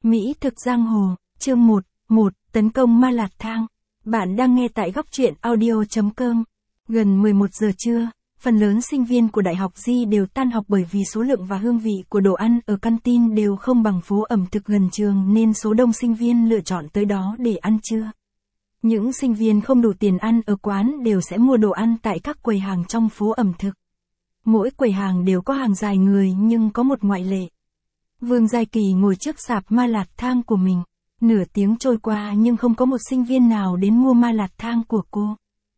Mỹ thực giang hồ, chương 1, tấn công ma lạt thang. Bạn đang nghe tại góc truyện audio.com. Gần 11 giờ trưa, phần lớn sinh viên của Đại học Di đều tan học bởi vì số lượng và hương vị của đồ ăn ở canteen đều không bằng phố ẩm thực gần trường nên số đông sinh viên lựa chọn tới đó để ăn trưa. Những sinh viên không đủ tiền ăn ở quán đều sẽ mua đồ ăn tại các quầy hàng trong phố ẩm thực. Mỗi quầy hàng đều có hàng dài người nhưng có một ngoại lệ. Vương Giai Kỳ ngồi trước sạp ma lạt thang của mình. Nửa tiếng trôi qua nhưng không có một sinh viên nào đến mua ma lạt thang của cô.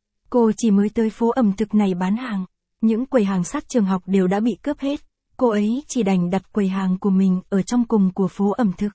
Cô chỉ mới tới phố ẩm thực này bán hàng. Những quầy hàng sát trường học đều đã bị cướp hết. Cô ấy chỉ đành đặt quầy hàng của mình ở trong cùng của phố ẩm thực.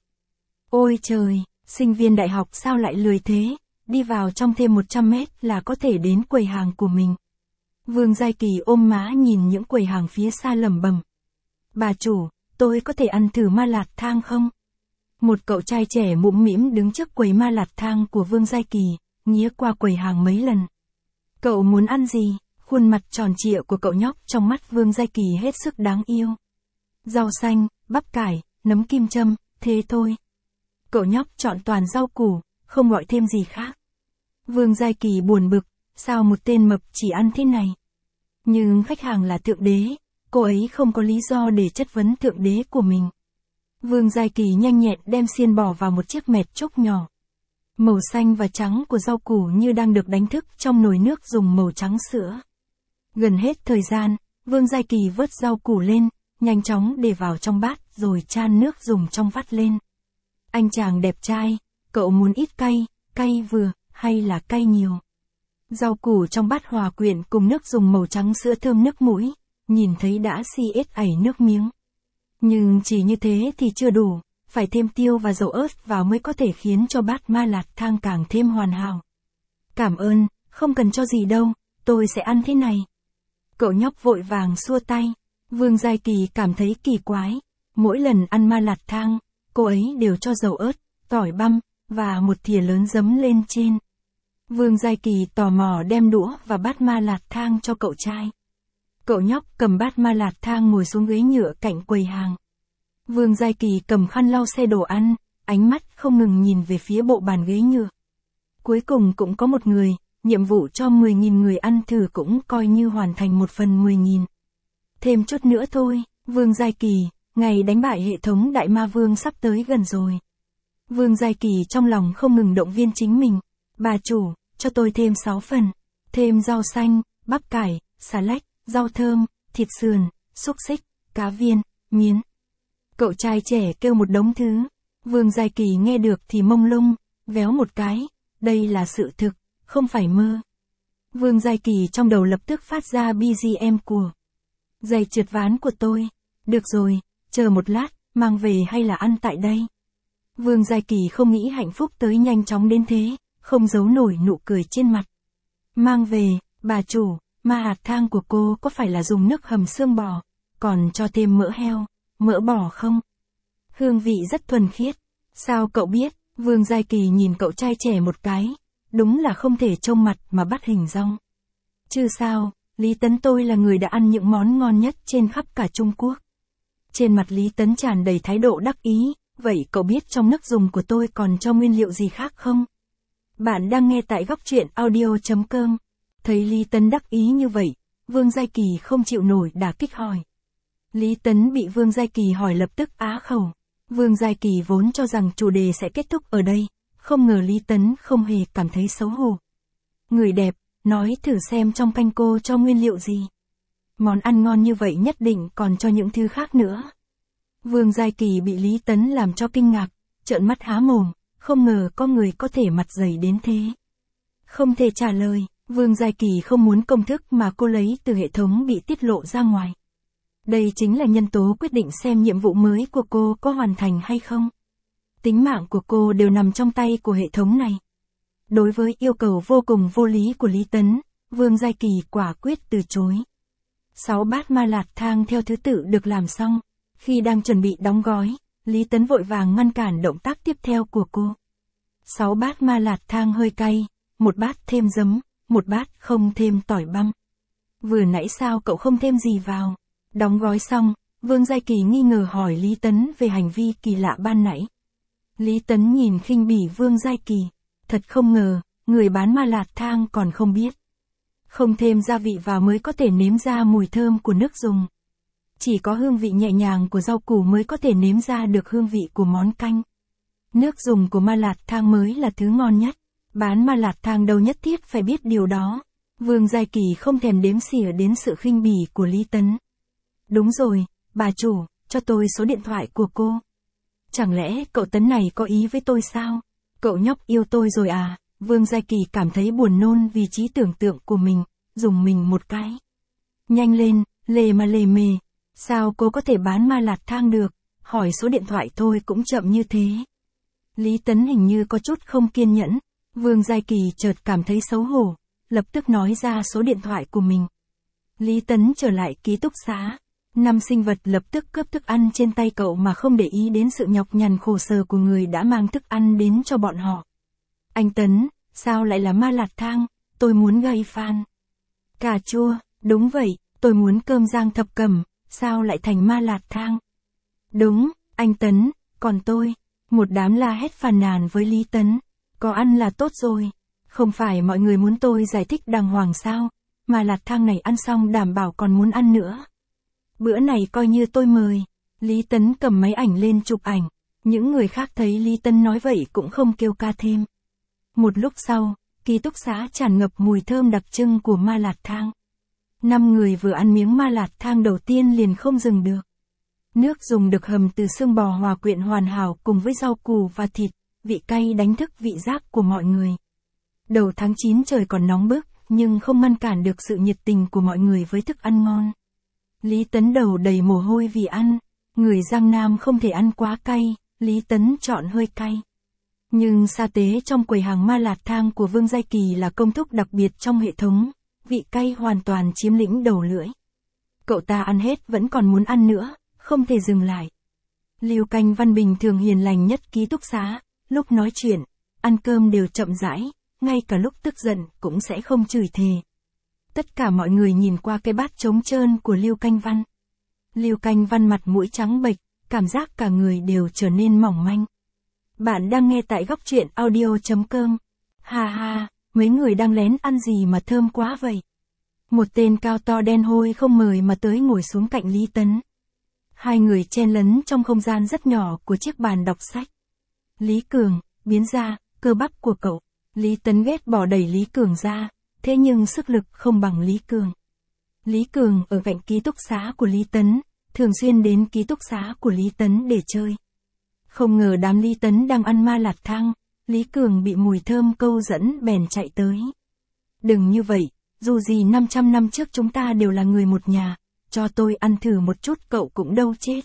Ôi trời, sinh viên đại học sao lại lười thế, đi vào trong thêm 100 mét là có thể đến quầy hàng của mình. Vương Giai Kỳ ôm má nhìn những quầy hàng phía xa lẩm bẩm. Bà chủ, tôi có thể ăn thử ma lạt thang không? Một cậu trai trẻ mũm mĩm đứng trước quầy ma lạt thang của Vương Giai Kỳ, nghía qua quầy hàng mấy lần. Cậu muốn ăn gì? Khuôn mặt tròn trịa của cậu nhóc trong mắt Vương Giai Kỳ hết sức đáng yêu. Rau xanh, bắp cải, nấm kim châm, thế thôi. Cậu nhóc chọn toàn rau củ, không gọi thêm gì khác. Vương Giai Kỳ buồn bực, sao một tên mập chỉ ăn thế này? Nhưng khách hàng là thượng đế, cô ấy không có lý do để chất vấn thượng đế của mình. Vương Giai Kỳ nhanh nhẹn đem xiên bò vào một chiếc mẹt chốc nhỏ. Màu xanh và trắng của rau củ như đang được đánh thức trong nồi nước dùng màu trắng sữa. Gần hết thời gian, Vương Giai Kỳ vớt rau củ lên, nhanh chóng để vào trong bát rồi chan nước dùng trong vắt lên. Anh chàng đẹp trai, cậu muốn ít cay, cay vừa, hay là cay nhiều? Rau củ trong bát hòa quyện cùng nước dùng màu trắng sữa thơm nước mũi, nhìn thấy đã si ết ảy nước miếng. Nhưng chỉ như thế thì chưa đủ, phải thêm tiêu và dầu ớt vào mới có thể khiến cho bát ma lạt thang càng thêm hoàn hảo. Cảm ơn, không cần cho gì đâu, tôi sẽ ăn thế này. Cậu nhóc vội vàng xua tay. Vương Giai Kỳ cảm thấy kỳ quái. Mỗi lần ăn ma lạt thang, cô ấy đều cho dầu ớt, tỏi băm, và một thìa lớn giấm lên trên. Vương Giai Kỳ tò mò đem đũa và bát ma lạt thang cho cậu trai. Cậu nhóc cầm bát ma lạt thang ngồi xuống ghế nhựa cạnh quầy hàng. Vương Giai Kỳ cầm khăn lau xe đồ ăn, ánh mắt không ngừng nhìn về phía bộ bàn ghế nhựa. Cuối cùng cũng có một người, nhiệm vụ cho 10.000 người ăn thử cũng coi như hoàn thành 1/10.000. Thêm chút nữa thôi, Vương Giai Kỳ, ngày đánh bại hệ thống Đại Ma Vương sắp tới gần rồi. Vương Giai Kỳ trong lòng không ngừng động viên chính mình. Bà chủ, cho tôi thêm 6 phần. Thêm rau xanh, bắp cải, xà lách, rau thơm, thịt sườn, xúc xích, cá viên, miến. Cậu trai trẻ kêu một đống thứ. Vương Giai Kỳ nghe được thì mông lung, véo một cái. Đây là sự thực, không phải mơ. Vương Giai Kỳ trong đầu lập tức phát ra BGM của giày trượt ván của tôi. Được rồi, chờ một lát, mang về hay là ăn tại đây? Vương Giai Kỳ không nghĩ hạnh phúc tới nhanh chóng đến thế, không giấu nổi nụ cười trên mặt. Mang về, bà chủ, ma lạt thang của cô có phải là dùng nước hầm xương bò, còn cho thêm mỡ heo, mỡ bò không? Hương vị rất thuần khiết. Sao cậu biết? Vương Giai Kỳ nhìn cậu trai trẻ một cái. Đúng là không thể trông mặt mà bắt hình dong. Chứ sao, Lý Tấn tôi là người đã ăn những món ngon nhất trên khắp cả Trung Quốc. Trên mặt Lý Tấn tràn đầy thái độ đắc ý. Vậy cậu biết trong nước dùng của tôi còn cho nguyên liệu gì khác không? Bạn đang nghe tại góc truyện audio.com. Thấy Lý Tấn đắc ý như vậy, Vương Giai Kỳ không chịu nổi đả kích hỏi. Lý Tấn bị Vương Giai Kỳ hỏi lập tức á khẩu. Vương Giai Kỳ vốn cho rằng chủ đề sẽ kết thúc ở đây, không ngờ Lý Tấn không hề cảm thấy xấu hổ. Người đẹp, nói thử xem trong canh cô cho nguyên liệu gì. Món ăn ngon như vậy nhất định còn cho những thứ khác nữa. Vương Giai Kỳ bị Lý Tấn làm cho kinh ngạc, trợn mắt há mồm, không ngờ có người có thể mặt dày đến thế. Không thể trả lời, Vương Giai Kỳ không muốn công thức mà cô lấy từ hệ thống bị tiết lộ ra ngoài. Đây chính là nhân tố quyết định xem nhiệm vụ mới của cô có hoàn thành hay không. Tính mạng của cô đều nằm trong tay của hệ thống này. Đối với yêu cầu vô cùng vô lý của Lý Tấn, Vương Giai Kỳ quả quyết từ chối. 6 bát ma lạt thang theo thứ tự được làm xong. Khi đang chuẩn bị đóng gói, Lý Tấn vội vàng ngăn cản động tác tiếp theo của cô. 6 bát ma lạt thang hơi cay, 1 bát thêm giấm, 1 bát không thêm tỏi băm. Vừa nãy sao cậu không thêm gì vào? Đóng gói xong, Vương Giai Kỳ nghi ngờ hỏi Lý Tấn về hành vi kỳ lạ ban nãy. Lý Tấn nhìn khinh bỉ Vương Giai Kỳ. Thật không ngờ, người bán ma lạt thang còn không biết. Không thêm gia vị vào mới có thể nếm ra mùi thơm của nước dùng. Chỉ có hương vị nhẹ nhàng của rau củ mới có thể nếm ra được hương vị của món canh. Nước dùng của ma lạt thang mới là thứ ngon nhất. Bán ma lạt thang đâu nhất thiết phải biết điều đó. Vương Giai Kỳ không thèm đếm xỉa đến sự khinh bỉ của Lý Tấn. Đúng rồi, bà chủ, cho tôi số điện thoại của cô. Chẳng lẽ cậu Tấn này có ý với tôi sao? Cậu nhóc yêu tôi rồi à? Vương Giai Kỳ cảm thấy buồn nôn vì trí tưởng tượng của mình, dùng mình một cái. Nhanh lên, lề mà lề mề. Sao cô có thể bán ma lạt thang được? Hỏi số điện thoại thôi cũng chậm như thế. Lý Tấn hình như có chút không kiên nhẫn. Vương Giai Kỳ chợt cảm thấy xấu hổ, lập tức nói ra số điện thoại của mình. Lý Tấn trở lại ký túc xá. 5 sinh vật lập tức cướp thức ăn trên tay cậu mà không để ý đến sự nhọc nhằn khổ sở của người đã mang thức ăn đến cho bọn họ. Anh Tấn, sao lại là ma lạt thang? Tôi muốn gây fan. Cà chua, đúng vậy, tôi muốn cơm rang thập cẩm, sao lại thành ma lạt thang? Đúng, anh Tấn, còn tôi. Một đám la hét phàn nàn với Lý Tấn. Có ăn là tốt rồi. Không phải mọi người muốn tôi giải thích đàng hoàng sao? Ma lạt thang này ăn xong đảm bảo còn muốn ăn nữa. Bữa này coi như tôi mời. Lý Tấn cầm máy ảnh lên chụp ảnh. Những người khác thấy Lý Tấn nói vậy cũng không kêu ca thêm. Một lúc sau, ký túc xá tràn ngập mùi thơm đặc trưng của ma lạt thang. 5 người vừa ăn miếng ma lạt thang đầu tiên liền không dừng được. Nước dùng được hầm từ xương bò hòa quyện hoàn hảo cùng với rau củ và thịt, vị cay đánh thức vị giác của mọi người. Đầu tháng 9 trời còn nóng bức, nhưng không ngăn cản được sự nhiệt tình của mọi người với thức ăn ngon. Lý Tấn đầu đầy mồ hôi vì ăn. Người Giang Nam không thể ăn quá cay, Lý Tấn chọn hơi cay. Nhưng sa tế trong quầy hàng ma lạt thang của Vương Giai Kỳ là công thức đặc biệt trong hệ thống, vị cay hoàn toàn chiếm lĩnh đầu lưỡi. Cậu ta ăn hết vẫn còn muốn ăn nữa, không thể dừng lại. Lưu Canh Văn bình thường hiền lành nhất ký túc xá, lúc nói chuyện, ăn cơm đều chậm rãi, ngay cả lúc tức giận cũng sẽ không chửi thề. Tất cả mọi người nhìn qua cái bát trống trơn của Lưu Canh Văn. Lưu Canh Văn mặt mũi trắng bệch, cảm giác cả người đều trở nên mỏng manh. Bạn đang nghe tại góc truyện audio.com. Ha ha, mấy người đang lén ăn gì mà thơm quá vậy? Một tên cao to đen hôi không mời mà tới ngồi xuống cạnh Lý Tấn. Hai người chen lấn trong không gian rất nhỏ của chiếc bàn đọc sách. Lý Cường, biến ra, cơ bắp của cậu. Lý Tấn ghét bỏ đẩy Lý Cường ra, thế nhưng sức lực không bằng Lý Cường. Lý Cường ở cạnh ký túc xá của Lý Tấn, thường xuyên đến ký túc xá của Lý Tấn để chơi. Không ngờ đám Lý Tấn đang ăn ma lạt thang, Lý Cường bị mùi thơm câu dẫn bèn chạy tới. Đừng như vậy, dù gì 500 năm trước chúng ta đều là người một nhà, cho tôi ăn thử một chút cậu cũng đâu chết.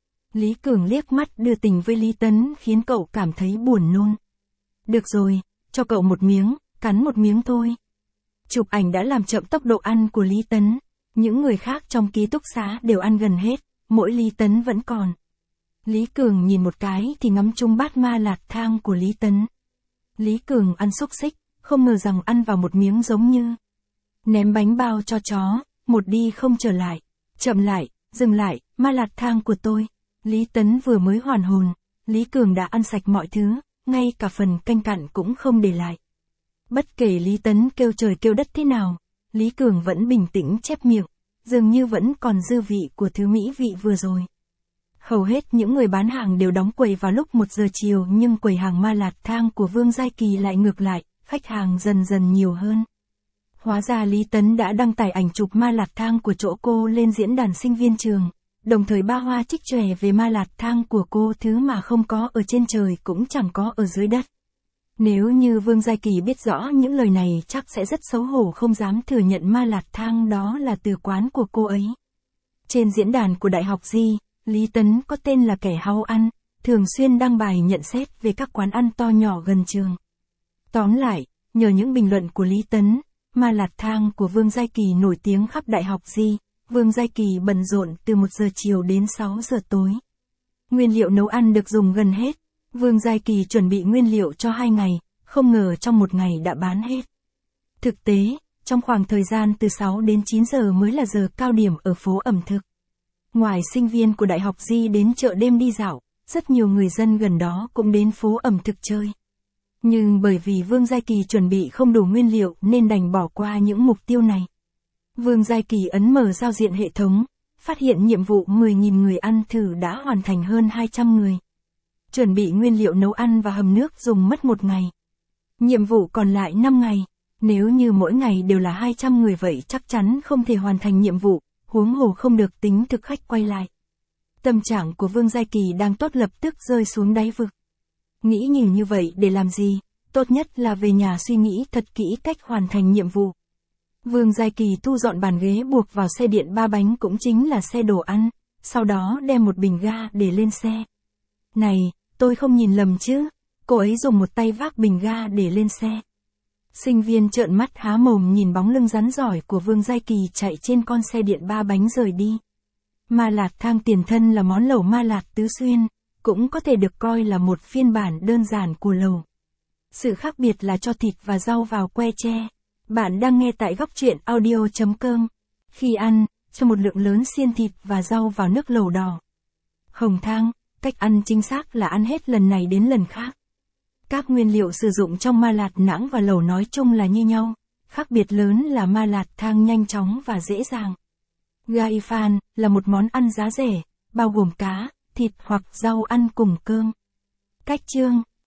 Lý Cường liếc mắt đưa tình với Lý Tấn khiến cậu cảm thấy buồn nôn. Được rồi, cho cậu một miếng, cắn một miếng thôi. Chụp ảnh đã làm chậm tốc độ ăn của Lý Tấn. Những người khác trong ký túc xá đều ăn gần hết, mỗi Lý Tấn vẫn còn. Lý Cường nhìn một cái thì ngắm chung bát ma lạt thang của Lý Tấn. Lý Cường ăn xúc xích, không ngờ rằng ăn vào một miếng giống như ném bánh bao cho chó, một đi không trở lại. Chậm lại, dừng lại, ma lạt thang của tôi. Lý Tấn vừa mới hoàn hồn, Lý Cường đã ăn sạch mọi thứ, ngay cả phần canh cặn cũng không để lại. Bất kể Lý Tấn kêu trời kêu đất thế nào, Lý Cường vẫn bình tĩnh chép miệng, dường như vẫn còn dư vị của thứ mỹ vị vừa rồi. Hầu hết những người bán hàng đều đóng quầy vào lúc 1 giờ chiều nhưng quầy hàng ma lạt thang của Vương Giai Kỳ lại ngược lại, khách hàng dần dần nhiều hơn. Hóa ra Lý Tấn đã đăng tải ảnh chụp ma lạt thang của chỗ cô lên diễn đàn sinh viên trường, đồng thời ba hoa trích chòe về ma lạt thang của cô, thứ mà không có ở trên trời cũng chẳng có ở dưới đất. Nếu như Vương Giai Kỳ biết rõ những lời này chắc sẽ rất xấu hổ không dám thừa nhận ma lạt thang đó là từ quán của cô ấy. Trên diễn đàn của Đại học Di, Lý Tấn có tên là kẻ háo ăn, thường xuyên đăng bài nhận xét về các quán ăn to nhỏ gần trường. Tóm lại, nhờ những bình luận của Lý Tấn, ma lạt thang của Vương Giai Kỳ nổi tiếng khắp Đại học Di. Vương Giai Kỳ bận rộn từ 1 giờ chiều đến 6 giờ tối. Nguyên liệu nấu ăn được dùng gần hết. Vương Giai Kỳ chuẩn bị nguyên liệu cho 2 ngày, không ngờ trong 1 ngày đã bán hết. Thực tế, trong khoảng thời gian từ 6 đến 9 giờ mới là giờ cao điểm ở phố ẩm thực. Ngoài sinh viên của Đại học Di đến chợ đêm đi dạo, rất nhiều người dân gần đó cũng đến phố ẩm thực chơi. Nhưng bởi vì Vương Giai Kỳ chuẩn bị không đủ nguyên liệu nên đành bỏ qua những mục tiêu này. Vương Giai Kỳ ấn mở giao diện hệ thống, phát hiện nhiệm vụ 10.000 người ăn thử đã hoàn thành hơn 200 người. Chuẩn bị nguyên liệu nấu ăn và hầm nước dùng mất 1 ngày. Nhiệm vụ còn lại 5 ngày. Nếu như mỗi ngày đều là 200 người vậy chắc chắn không thể hoàn thành nhiệm vụ, huống hồ không được tính thực khách quay lại. Tâm trạng của Vương Giai Kỳ đang tốt lập tức rơi xuống đáy vực. Nghĩ nhiều như vậy để làm gì, tốt nhất là về nhà suy nghĩ thật kỹ cách hoàn thành nhiệm vụ. Vương Giai Kỳ thu dọn bàn ghế buộc vào xe điện 3 bánh cũng chính là xe đồ ăn, sau đó đem một bình ga để lên xe. Này, tôi không nhìn lầm chứ, cô ấy dùng một tay vác bình ga để lên xe. Sinh viên trợn mắt há mồm nhìn bóng lưng rắn giỏi của Vương Giai Kỳ chạy trên con xe điện 3 bánh rời đi. Ma lạt thang tiền thân là món lẩu ma lạt tứ xuyên, cũng có thể được coi là một phiên bản đơn giản của lẩu. Sự khác biệt là cho thịt và rau vào que tre. Bạn đang nghe tại Góc Truyện Audio.com. Khi ăn, cho một lượng lớn xiên thịt và rau vào nước lẩu đỏ. Hồng thang, cách ăn chính xác là ăn hết lần này đến lần khác. Các nguyên liệu sử dụng trong ma lạt nãng và lẩu nói chung là như nhau, khác biệt lớn là ma lạt thang nhanh chóng và dễ dàng. Gai phan là một món ăn giá rẻ, bao gồm cá, thịt hoặc rau ăn cùng cơm. Cách chưng.